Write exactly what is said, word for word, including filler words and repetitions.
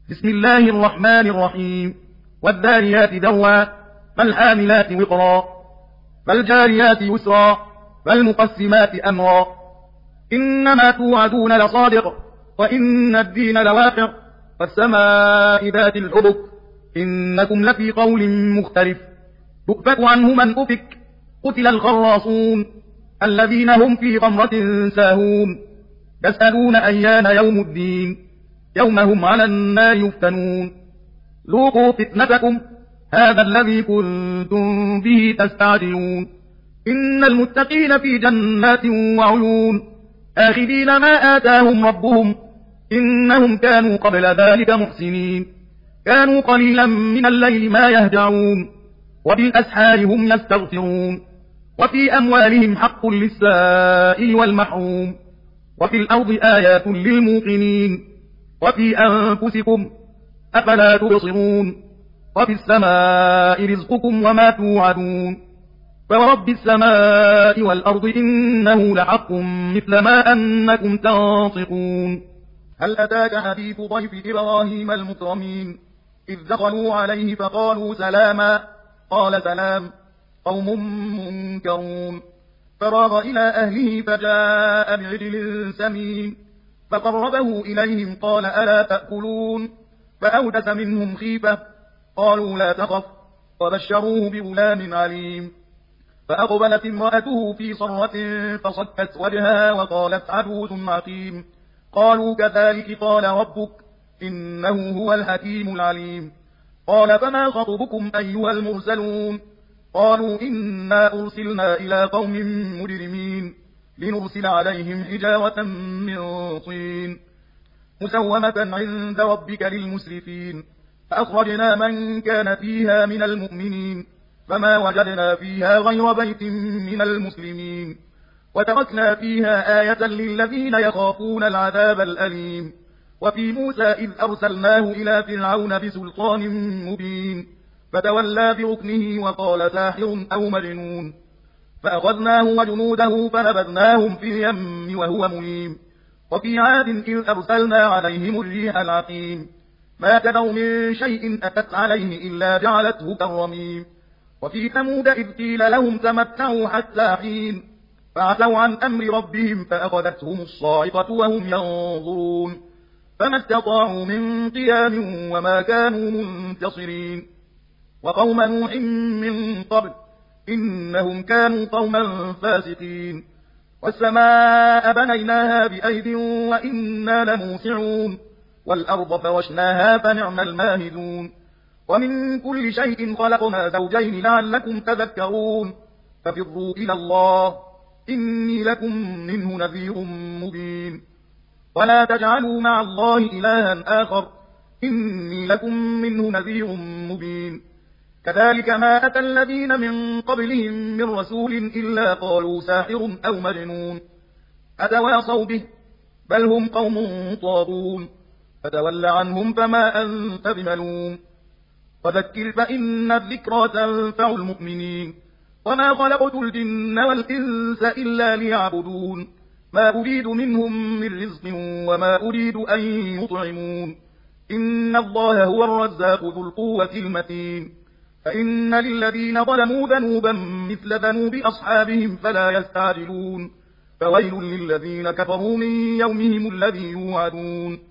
بسم الله الرحمن الرحيم والذاريات ذروا فالحاملات وقرا فالجاريات يسرا فالمقسمات أمرا إنما توعدون لصادق وإن الدين لواقع والسماء ذات الحبك إنكم لفي قول مختلف يؤفك عنه من أفك قتل الخراصون الذين هم في غمرة ساهون يسألون أيان يوم الدين يوم هم على النار يفتنون ذوقوا فتنتكم هذا الذي كنتم به تستعجلون إن المتقين في جنات وعيون آخذين ما آتاهم ربهم إنهم كانوا قبل ذلك محسنين كانوا قليلا من الليل ما يهجعون وبالأسحار هم يستغفرون وفي أموالهم حق للسائل والمحروم وفي الأرض آيات للموقنين وفي أنفسكم أفلا تبصرون وفي السماء رزقكم وما توعدون فورب السماء والأرض إنه لحق مثل ما أنكم تنطقون هل أتاك حديث ضيف إبراهيم المكرمين إذ دخلوا عليه فقالوا سلاما قال سلام قوم منكرون فراغ إلى أهله فجاء بعجل سمين فقربه إليهم قال ألا تأكلون فأوجس منهم خيفة قالوا لا تخف وبشروه بغلام عليم فأقبلت امرأته في صرة فصكت وجهها وقالت عجوز عقيم قالوا كذلك قال ربك إنه هو الحكيم العليم قال فما خطبكم أيها المرسلون قالوا إنا أرسلنا إلى قوم مجرمين لنرسل عليهم حجارة من طين مسومة عند ربك للمسرفين فأخرجنا من كان فيها من المؤمنين فما وجدنا فيها غير بيت من المسلمين وتركنا فيها آية للذين يخافون العذاب الأليم وفي موسى إذ أرسلناه إلى فرعون بسلطان مبين فتولى بركنه وقال ساحر أو مجنون فأخذناه وجنوده فنبذناهم في اليم وهو مليم وفي عاد إذ أرسلنا عليهم الريح العقيم ما تذر من شيء أتت عليه إلا جعلته كالرميم وفي ثمود إذ قيل لهم تمتعوا حتى حين فعتوا عن أمر ربهم فأخذتهم الصاعقة وهم ينظرون فما استطاعوا من قيام وما كانوا منتصرين وقوم نوح من قبل إنهم كانوا قوما فاسقين والسماء بنيناها بأيد وإنا لموسعون والأرض فرشناها فنعم الماهدون ومن كل شيء خلقنا زوجين لعلكم تذكرون ففروا إلى الله إني لكم منه نذير مبين ولا تجعلوا مع الله إلها آخر إني لكم منه نذير مبين كذلك ما أتى الذين من قبلهم من رسول إلا قالوا ساحر أو مجنون أتواصوا به بل هم قوم طاغون فتول عنهم فما أنت بملوم وذكر فإن الذكرى تنفع المؤمنين وما خلقت الجن والإنس إلا ليعبدون ما أريد منهم من رزق وما أريد أن يطعمون إن الله هو الرزاق ذو القوة المتين فإن للذين ظلموا ذنوبا مثل ذنوب أصحابهم فلا يستعجلون فويل للذين كفروا من يومهم الذي يوعدون